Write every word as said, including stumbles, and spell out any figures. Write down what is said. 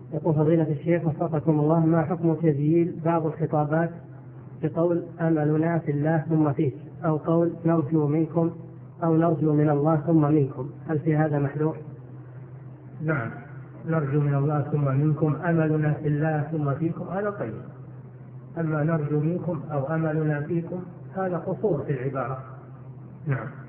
يقول فضيلة الشيخ وفقكم الله، ما حكم تسجيل بعض الخطابات بقول أملنا في الله ثم فيك، أو قول نرجو منكم أو نرجو من الله ثم منكم، هل في هذا محذور؟ نعم، نرجو من الله ثم منكم، أملنا في الله ثم فيكم، هذا طيب. أما نرجو منكم أو أملنا فيكم هذا قصور في العبارة. نعم.